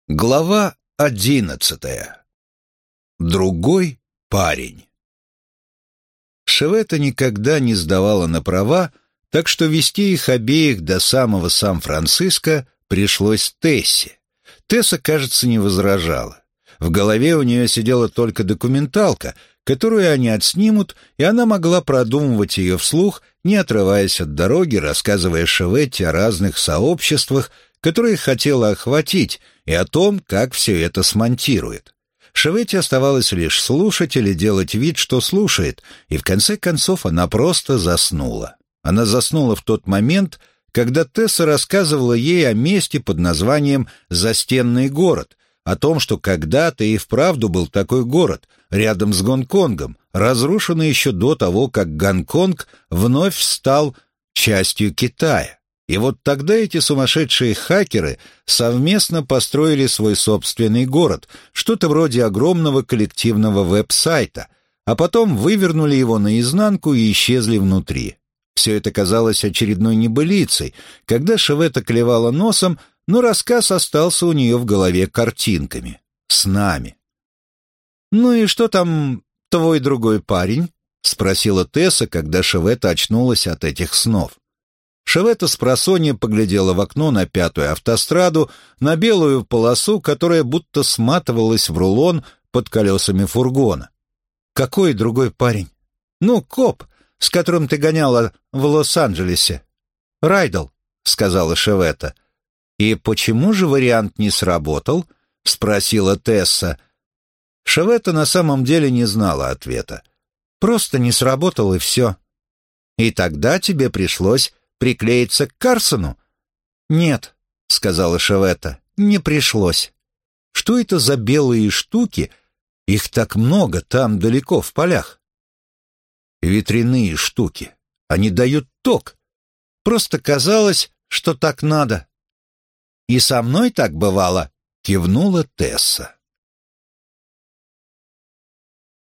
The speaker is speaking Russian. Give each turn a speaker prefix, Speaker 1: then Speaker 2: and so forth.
Speaker 1: Глава 11. Другой парень. Шевета никогда не сдавала на права, так что вести их обеих до самого Сан-Франциско пришлось Тессе. Тесса, кажется, не возражала. В голове у нее сидела только документалка, которую они отснимут, и она могла продумывать ее вслух, не отрываясь от дороги, рассказывая Шеветте о разных сообществах, которые хотела охватить, и о том, как все это смонтирует. Шеветте оставалось лишь слушать или делать вид, что слушает, и в конце концов она просто заснула. Она заснула в тот момент, когда Тесса рассказывала ей о месте под названием «Застенный город», о том, что когда-то и вправду был такой город, рядом с Гонконгом, разрушенный еще до того, как Гонконг вновь стал частью Китая. И вот тогда эти сумасшедшие хакеры совместно построили свой собственный город, что-то вроде огромного коллективного веб-сайта, а потом вывернули его наизнанку и исчезли внутри. Все это казалось очередной небылицей, когда Шеветта клевала носом, но рассказ остался у нее в голове картинками, снами. «Ну и что там твой другой парень?» — спросила Тесса, когда Шеветта очнулась от этих снов. Шеветта спросонья поглядела в окно на пятую автостраду, на белую полосу, которая будто сматывалась в рулон под колесами фургона. «Какой другой парень?» «Ну, коп, с которым ты гоняла в Лос-Анджелесе». «Райдл», — сказала Шеветта. «И почему же вариант не сработал?» — спросила Тесса. Шеветта на самом деле не знала ответа. «Просто не сработал, и все». «И тогда тебе пришлось приклеиться к Карсону?» «Нет», — сказала Шеветта, — «не пришлось». «Что это за белые штуки? Их так много там далеко в полях». «Ветряные штуки. Они дают ток. Просто казалось, что так надо». «И со мной так бывало», — кивнула Тесса.